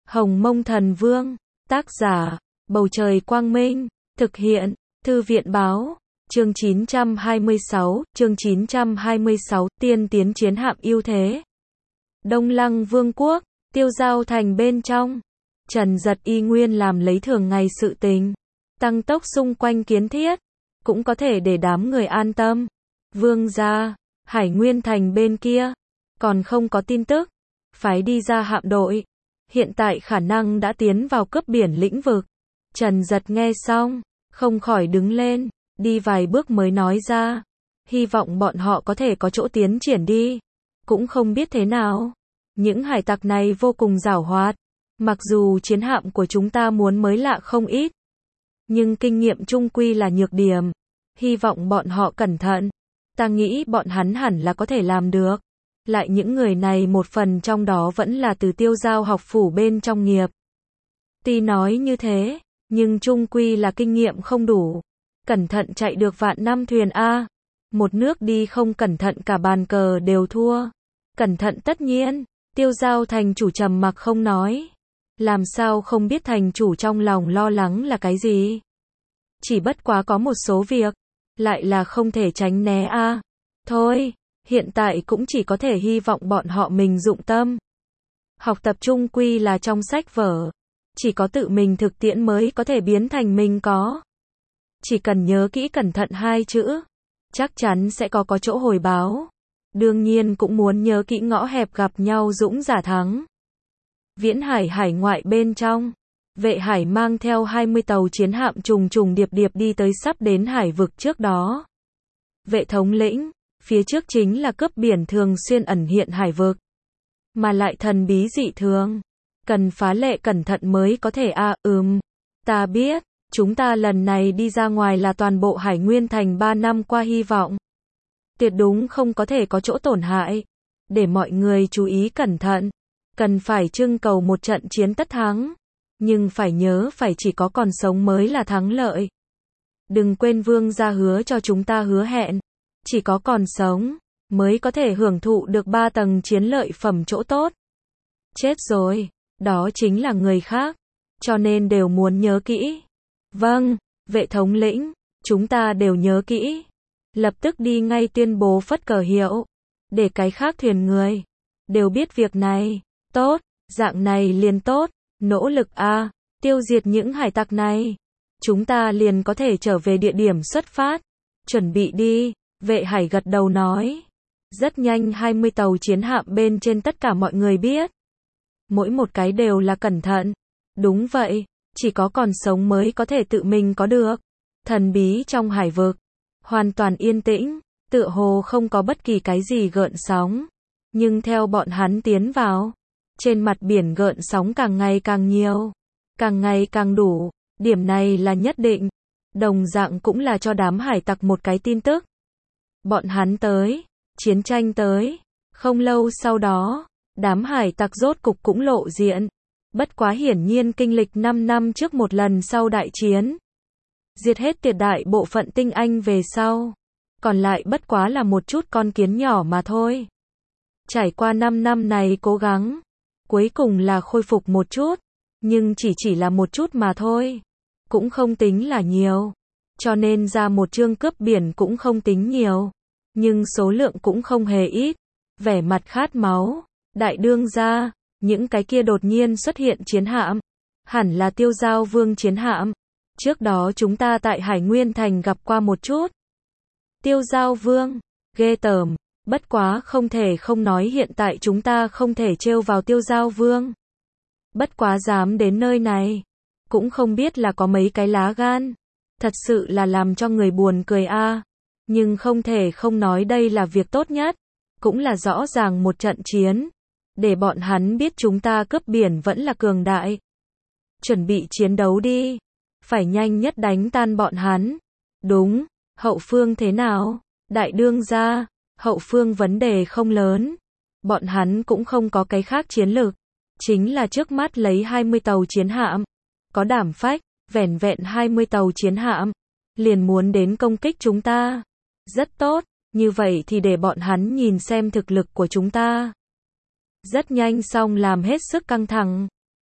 Hồng Mông Thần Vương, tác giả, Bầu Trời Quang Minh, thực hiện, Thư viện Báo, chương 926, tiên tiến chiến hạm ưu thế. Đông Lăng Vương quốc, Tiêu Giao thành bên trong, Trần Giật y nguyên làm lấy thường ngày sự tình, tăng tốc xung quanh kiến thiết, cũng có thể để đám người an tâm. Vương gia, Hải Nguyên thành bên kia, còn không có tin tức, phái đi ra hạm đội, hiện tại khả năng đã tiến vào cướp biển lĩnh vực. Trần Giật nghe xong, không khỏi đứng lên, đi vài bước mới nói ra, hy vọng bọn họ có thể có chỗ tiến triển đi, cũng không biết thế nào. Những hải tặc này vô cùng giảo hoạt, mặc dù chiến hạm của chúng ta muốn mới lạ không ít, nhưng kinh nghiệm chung quy là nhược điểm, hy vọng bọn họ cẩn thận, ta nghĩ bọn hắn hẳn là có thể làm được. Lại những người này một phần trong đó vẫn là từ Tiêu Giao học phủ bên trong nghiệp. Tuy nói như thế, nhưng chung quy là kinh nghiệm không đủ. Cẩn thận chạy được vạn năm thuyền A. Một nước đi không cẩn thận cả bàn cờ đều thua. Cẩn thận tất nhiên, Tiêu Giao thành chủ trầm mặc không nói. Làm sao không biết thành chủ trong lòng lo lắng là cái gì? Chỉ bất quá có một số việc, lại là không thể tránh né A. Thôi, hiện tại cũng chỉ có thể hy vọng bọn họ mình dụng tâm. Học tập chung quy là trong sách vở, chỉ có tự mình thực tiễn mới có thể biến thành mình có. Chỉ cần nhớ kỹ cẩn thận hai chữ, chắc chắn sẽ có chỗ hồi báo. Đương nhiên cũng muốn nhớ kỹ ngõ hẹp gặp nhau dũng giả thắng. Viễn Hải hải ngoại bên trong, Vệ Hải mang theo 20 tàu chiến hạm trùng trùng điệp điệp đi tới sắp đến hải vực trước đó. Vệ thống lĩnh, phía trước chính là cướp biển thường xuyên ẩn hiện hải vực, mà lại thần bí dị thường, cần phá lệ cẩn thận mới có thể ta biết, chúng ta lần này đi ra ngoài là toàn bộ Hải Nguyên thành 3 năm qua hy vọng. Tuyệt đúng không có thể có chỗ tổn hại, để mọi người chú ý cẩn thận, cần phải trưng cầu một trận chiến tất thắng, nhưng phải nhớ phải chỉ có còn sống mới là thắng lợi. Đừng quên vương gia hứa cho chúng ta hứa hẹn. Chỉ có còn sống, mới có thể hưởng thụ được 3 tầng chiến lợi phẩm chỗ tốt. Chết rồi, đó chính là người khác, cho nên đều muốn nhớ kỹ. Vâng, vệ thống lĩnh, chúng ta đều nhớ kỹ. Lập tức đi ngay tuyên bố phất cờ hiệu, để cái khác thuyền người đều biết việc này. Tốt, dạng này liền tốt, nỗ lực tiêu diệt những hải tặc này. Chúng ta liền có thể trở về địa điểm xuất phát. Chuẩn bị đi. Vệ Hải gật đầu nói. Rất nhanh 20 tàu chiến hạm bên trên tất cả mọi người biết. Mỗi một cái đều là cẩn thận. Đúng vậy, chỉ có còn sống mới có thể tự mình có được. Thần bí trong hải vực, hoàn toàn yên tĩnh, tựa hồ không có bất kỳ cái gì gợn sóng. Nhưng theo bọn hắn tiến vào, trên mặt biển gợn sóng càng ngày càng nhiều, càng ngày càng đủ, điểm này là nhất định. Đồng dạng cũng là cho đám hải tặc một cái tin tức. Bọn hắn tới, chiến tranh tới. Không lâu sau đó, đám hải tặc rốt cục cũng lộ diện. Bất quá hiển nhiên kinh lịch 5 năm trước một lần sau đại chiến, diệt hết tuyệt đại bộ phận tinh anh về sau, còn lại bất quá là một chút con kiến nhỏ mà thôi. Trải qua 5 năm này cố gắng, cuối cùng là khôi phục một chút, nhưng chỉ là một chút mà thôi, cũng không tính là nhiều. Cho nên ra một chương cướp biển cũng không tính nhiều, nhưng số lượng cũng không hề ít. Vẻ mặt khát máu, đại đương gia, những cái kia đột nhiên xuất hiện chiến hạm, hẳn là Tiêu Giao Vương chiến hạm. Trước đó chúng ta tại Hải Nguyên thành gặp qua một chút. Tiêu Giao Vương, ghê tởm, bất quá không thể không nói hiện tại chúng ta không thể trêu vào Tiêu Giao Vương. Bất quá dám đến nơi này, cũng không biết là có mấy cái lá gan. Thật sự là làm cho người buồn cười nhưng không thể không nói đây là việc tốt nhất, cũng là rõ ràng một trận chiến, để bọn hắn biết chúng ta cướp biển vẫn là cường đại. Chuẩn bị chiến đấu đi, phải nhanh nhất đánh tan bọn hắn. Đúng, hậu phương thế nào? Đại đương gia, hậu phương vấn đề không lớn, bọn hắn cũng không có cái khác chiến lược, chính là trước mắt lấy 20 tàu chiến hạm, có đảm phách. Vẻn vẹn 20 tàu chiến hạm, liền muốn đến công kích chúng ta. Rất tốt, như vậy thì để bọn hắn nhìn xem thực lực của chúng ta. Rất nhanh xong làm hết sức căng thẳng.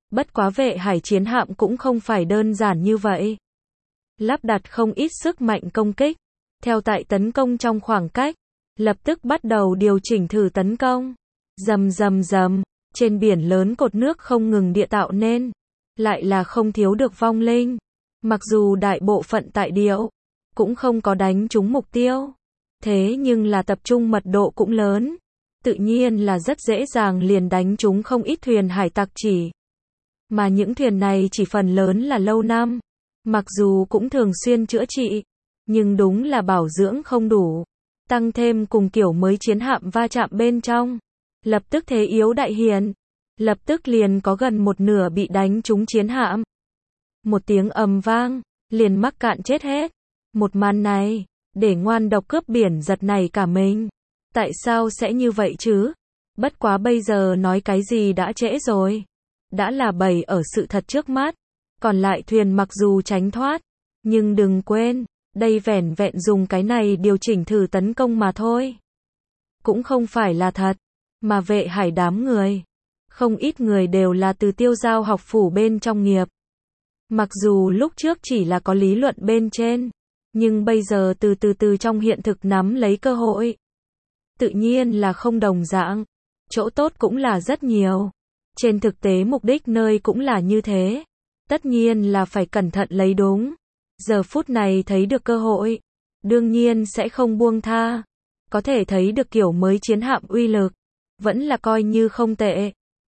Bất quá vệ hải chiến hạm cũng không phải đơn giản như vậy. Lắp đặt không ít sức mạnh công kích. Theo tại tấn công trong khoảng cách, lập tức bắt đầu điều chỉnh thử tấn công. Rầm rầm rầm, trên biển lớn cột nước không ngừng địa tạo nên, lại là không thiếu được vong linh. Mặc dù đại bộ phận tại điệu cũng không có đánh trúng mục tiêu, thế nhưng là tập trung mật độ cũng lớn, tự nhiên là rất dễ dàng liền đánh trúng không ít thuyền hải tặc chỉ. Mà những thuyền này chỉ phần lớn là lâu năm, mặc dù cũng thường xuyên chữa trị, nhưng đúng là bảo dưỡng không đủ. Tăng thêm cùng kiểu mới chiến hạm va chạm bên trong, lập tức thế yếu đại hiển, lập tức liền có gần một nửa bị đánh trúng chiến hạm. Một tiếng ầm vang, liền mắc cạn chết hết. Một màn này, để ngoan độc cướp biển giật nảy cả mình. Tại sao sẽ như vậy chứ? Bất quá bây giờ nói cái gì đã trễ rồi. Đã là bày ở sự thật trước mắt. Còn lại thuyền mặc dù tránh thoát, nhưng đừng quên, đây vẻn vẹn dùng cái này điều chỉnh thử tấn công mà thôi. Cũng không phải là thật, mà vệ hải đám người. Không ít người đều là từ Tiêu Giao học phủ bên trong nghiệp. Mặc dù lúc trước chỉ là có lý luận bên trên, nhưng bây giờ từ từ trong hiện thực nắm lấy cơ hội. Tự nhiên là không đồng dạng, chỗ tốt cũng là rất nhiều. Trên thực tế mục đích nơi cũng là như thế. Tất nhiên là phải cẩn thận lấy đúng. Giờ phút này thấy được cơ hội, đương nhiên sẽ không buông tha. Có thể thấy được kiểu mới chiến hạm uy lực, vẫn là coi như không tệ.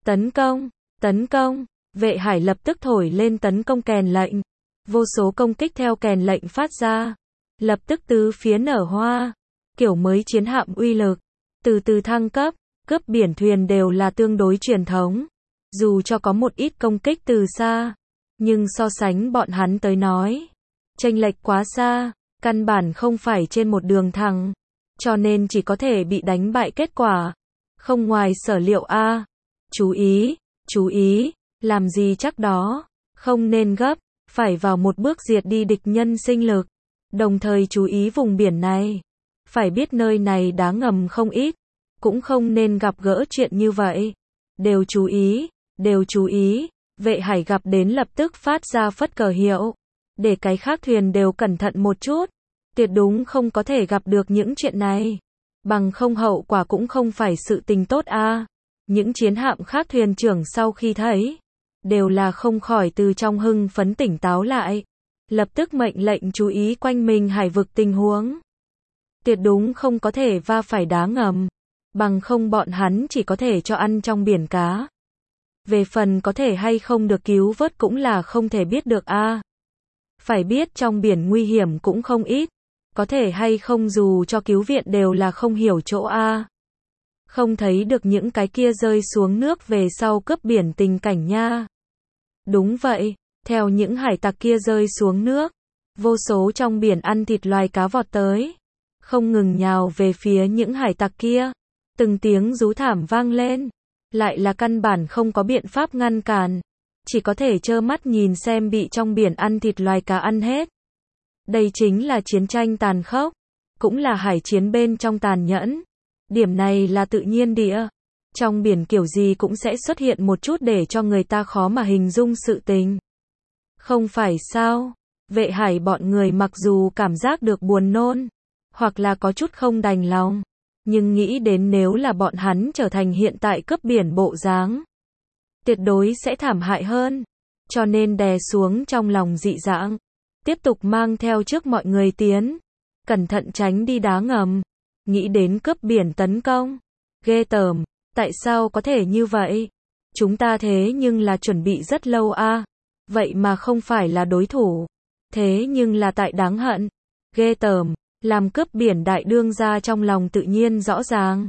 Tấn công, vệ hải lập tức thổi lên tấn công kèn lệnh. Vô số công kích theo kèn lệnh phát ra, lập tức tứ phía nở hoa. Kiểu mới chiến hạm uy lực, từ từ thăng cấp, cướp biển thuyền đều là tương đối truyền thống. Dù cho có một ít công kích từ xa, nhưng so sánh bọn hắn tới nói, chênh lệch quá xa, căn bản không phải trên một đường thẳng, cho nên chỉ có thể bị đánh bại kết quả. Không ngoài sở liệu a. Chú ý, làm gì chắc đó, không nên gấp, phải vào một bước diệt đi địch nhân sinh lực. Đồng thời chú ý vùng biển này, phải biết nơi này đá ngầm không ít, cũng không nên gặp gỡ chuyện như vậy. Đều chú ý, vệ hải gặp đến lập tức phát ra phất cờ hiệu, để cái khác thuyền đều cẩn thận một chút, tuyệt đúng không có thể gặp được những chuyện này, bằng không hậu quả cũng không phải sự tình tốt a. Những chiến hạm khác thuyền trưởng sau khi thấy, đều là không khỏi từ trong hưng phấn tỉnh táo lại, lập tức mệnh lệnh chú ý quanh mình hải vực tình huống. Tuyệt đúng không có thể va phải đá ngầm, bằng không bọn hắn chỉ có thể cho ăn trong biển cá. Về phần có thể hay không được cứu vớt cũng là không thể biết được a. Phải biết trong biển nguy hiểm cũng không ít, có thể hay không dù cho cứu viện đều là không hiểu chỗ a. Không thấy được những cái kia rơi xuống nước về sau cướp biển tình cảnh nha. Đúng vậy, theo những hải tặc kia rơi xuống nước, vô số trong biển ăn thịt loài cá vọt tới, không ngừng nhào về phía những hải tặc kia. Từng tiếng rú thảm vang lên, lại là căn bản không có biện pháp ngăn cản, chỉ có thể trơ mắt nhìn xem bị trong biển ăn thịt loài cá ăn hết. Đây chính là chiến tranh tàn khốc, cũng là hải chiến bên trong tàn nhẫn. Điểm này là tự nhiên địa. Trong biển kiểu gì cũng sẽ xuất hiện một chút để cho người ta khó mà hình dung sự tình. Không phải sao? Vệ hải bọn người mặc dù cảm giác được buồn nôn, hoặc là có chút không đành lòng, nhưng nghĩ đến nếu là bọn hắn trở thành hiện tại cướp biển bộ dáng, tuyệt đối sẽ thảm hại hơn. Cho nên đè xuống trong lòng dị dạng, tiếp tục mang theo trước mọi người tiến, cẩn thận tránh đi đá ngầm. Nghĩ đến cướp biển tấn công, ghê tởm, tại sao có thể như vậy? Chúng ta thế nhưng là chuẩn bị rất lâu a, vậy mà không phải là đối thủ. Thế nhưng là tại đáng hận, ghê tởm, làm cướp biển đại đương gia trong lòng tự nhiên rõ ràng.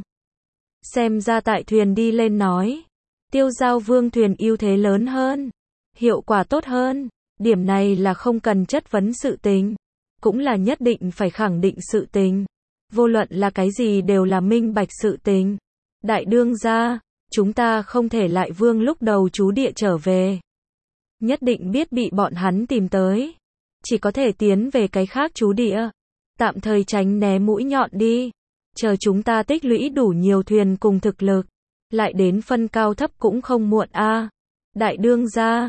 Xem ra tại thuyền đi lên nói, Tiêu Giao Vương thuyền ưu thế lớn hơn, hiệu quả tốt hơn, điểm này là không cần chất vấn sự tình, cũng là nhất định phải khẳng định sự tình. Vô luận là cái gì đều là minh bạch sự tình. Đại đương gia, chúng ta không thể lại vương lúc đầu trú địa trở về. Nhất định biết bị bọn hắn tìm tới. Chỉ có thể tiến về cái khác trú địa. Tạm thời tránh né mũi nhọn đi. Chờ chúng ta tích lũy đủ nhiều thuyền cùng thực lực. Lại đến phân cao thấp cũng không muộn a. Đại đương gia,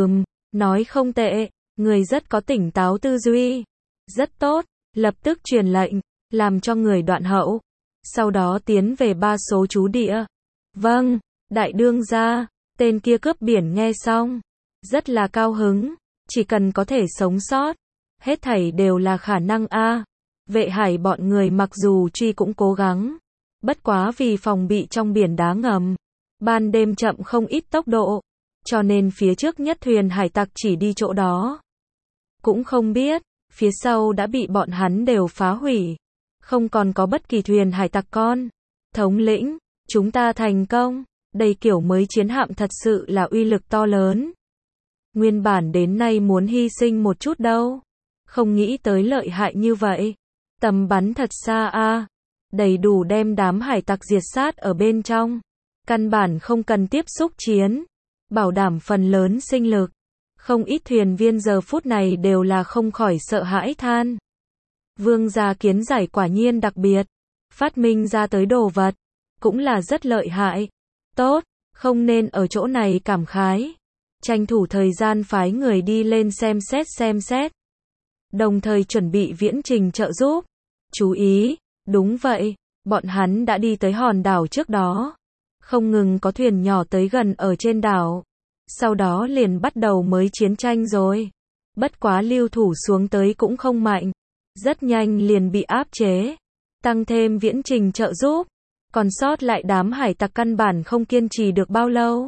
nói không tệ, người rất có tỉnh táo tư duy. Rất tốt, lập tức truyền lệnh, làm cho người đoạn hậu. Sau đó tiến về 3 số trú địa. Vâng, đại đương gia, tên kia cướp biển nghe xong. Rất là cao hứng, chỉ cần có thể sống sót. Hết thảy đều là khả năng a. Vệ hải bọn người mặc dù truy cũng cố gắng. Bất quá vì phòng bị trong biển đá ngầm. Ban đêm chậm không ít tốc độ. Cho nên phía trước nhất thuyền hải tặc chỉ đi chỗ đó. Cũng không biết, phía sau đã bị bọn hắn đều phá hủy. Không còn có bất kỳ thuyền hải tặc con. Thống lĩnh, chúng ta thành công. Đây kiểu mới chiến hạm thật sự là uy lực to lớn. Nguyên bản đến nay muốn hy sinh một chút đâu. Không nghĩ tới lợi hại như vậy. Tầm bắn thật xa a, đầy đủ đem đám hải tặc diệt sát ở bên trong. Căn bản không cần tiếp xúc chiến. Bảo đảm phần lớn sinh lực. Không ít thuyền viên giờ phút này đều là không khỏi sợ hãi than. Vương gia kiến giải quả nhiên đặc biệt. Phát minh ra tới đồ vật. Cũng là rất lợi hại. Tốt, không nên ở chỗ này cảm khái. Tranh thủ thời gian phái người đi lên xem xét. Đồng thời chuẩn bị viễn trình trợ giúp. Chú ý, đúng vậy, bọn hắn đã đi tới hòn đảo trước đó. Không ngừng có thuyền nhỏ tới gần ở trên đảo. Sau đó liền bắt đầu mới chiến tranh rồi. Bất quá lưu thủ xuống tới cũng không mạnh. Rất nhanh liền bị áp chế. Tăng thêm viễn trình trợ giúp. Còn sót lại đám hải tặc căn bản không kiên trì được bao lâu.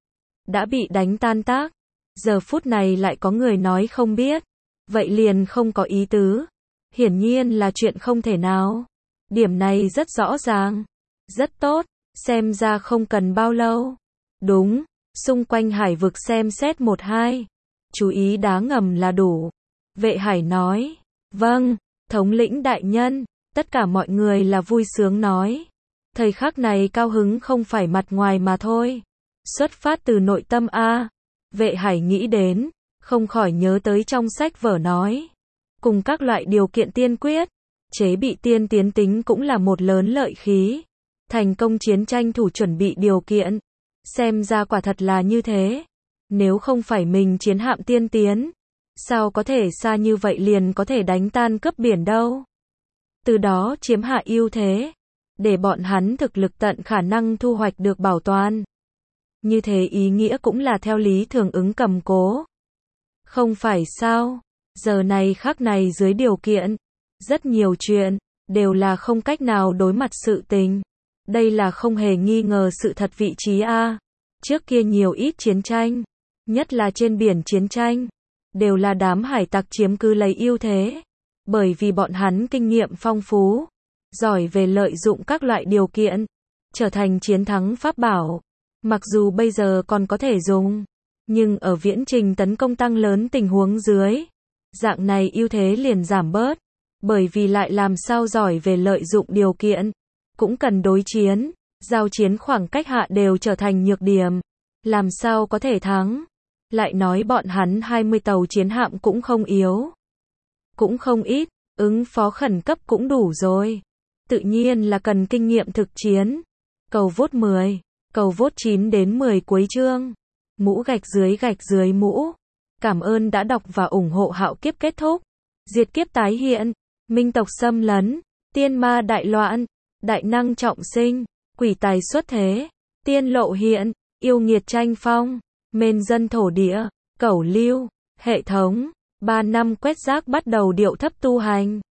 Đã bị đánh tan tác. Giờ phút này lại có người nói không biết. Vậy liền không có ý tứ. Hiển nhiên là chuyện không thể nào. Điểm này rất rõ ràng. Rất tốt, xem ra không cần bao lâu. Đúng, xung quanh hải vực xem xét 1-2. Chú ý đá ngầm là đủ. Vệ hải nói. Vâng, thống lĩnh đại nhân. Tất cả mọi người là vui sướng nói. Thời khắc này cao hứng không phải mặt ngoài mà thôi. Xuất phát từ nội tâm a. Vệ hải nghĩ đến, không khỏi nhớ tới trong sách vở nói. Cùng các loại điều kiện tiên quyết, chế bị tiên tiến tính cũng là một lớn lợi khí. Thành công chiến tranh thủ chuẩn bị điều kiện. Xem ra quả thật là như thế. Nếu không phải mình chiến hạm tiên tiến, sao có thể xa như vậy liền có thể đánh tan cướp biển đâu. Từ đó chiếm hạ ưu thế. Để bọn hắn thực lực tận khả năng thu hoạch được bảo toàn. Như thế ý nghĩa cũng là theo lý thường ứng cầm cố. Không phải sao? Giờ này khắc này dưới điều kiện. Rất nhiều chuyện, đều là không cách nào đối mặt sự tình. Đây là không hề nghi ngờ sự thật vị trí a. Trước kia nhiều ít chiến tranh, nhất là trên biển chiến tranh, đều là đám hải tặc chiếm cứ lấy ưu thế. Bởi vì bọn hắn kinh nghiệm phong phú, giỏi về lợi dụng các loại điều kiện, trở thành chiến thắng pháp bảo. Mặc dù bây giờ còn có thể dùng, nhưng ở viễn trình tấn công tăng lớn tình huống dưới, dạng này ưu thế liền giảm bớt. Bởi vì lại làm sao giỏi về lợi dụng điều kiện, cũng cần đối chiến, giao chiến khoảng cách hạ đều trở thành nhược điểm. Làm sao có thể thắng? Lại nói bọn hắn 20 tàu chiến hạm cũng không yếu. Cũng không ít, ứng phó khẩn cấp cũng đủ rồi. Tự nhiên là cần kinh nghiệm thực chiến. Cầu vote 10, cầu vote 9 đến 10 cuối chương. Mũ gạch dưới mũ. Cảm ơn đã đọc và ủng hộ Hạo Kiếp kết thúc. Diệt kiếp tái hiện, minh tộc xâm lấn, tiên ma đại loạn, đại năng trọng sinh, quỷ tài xuất thế, tiên lộ hiện, yêu nghiệt tranh phong, mên dân thổ địa, cẩu lưu, hệ thống, 3 năm quét rác bắt đầu điệu thấp tu hành.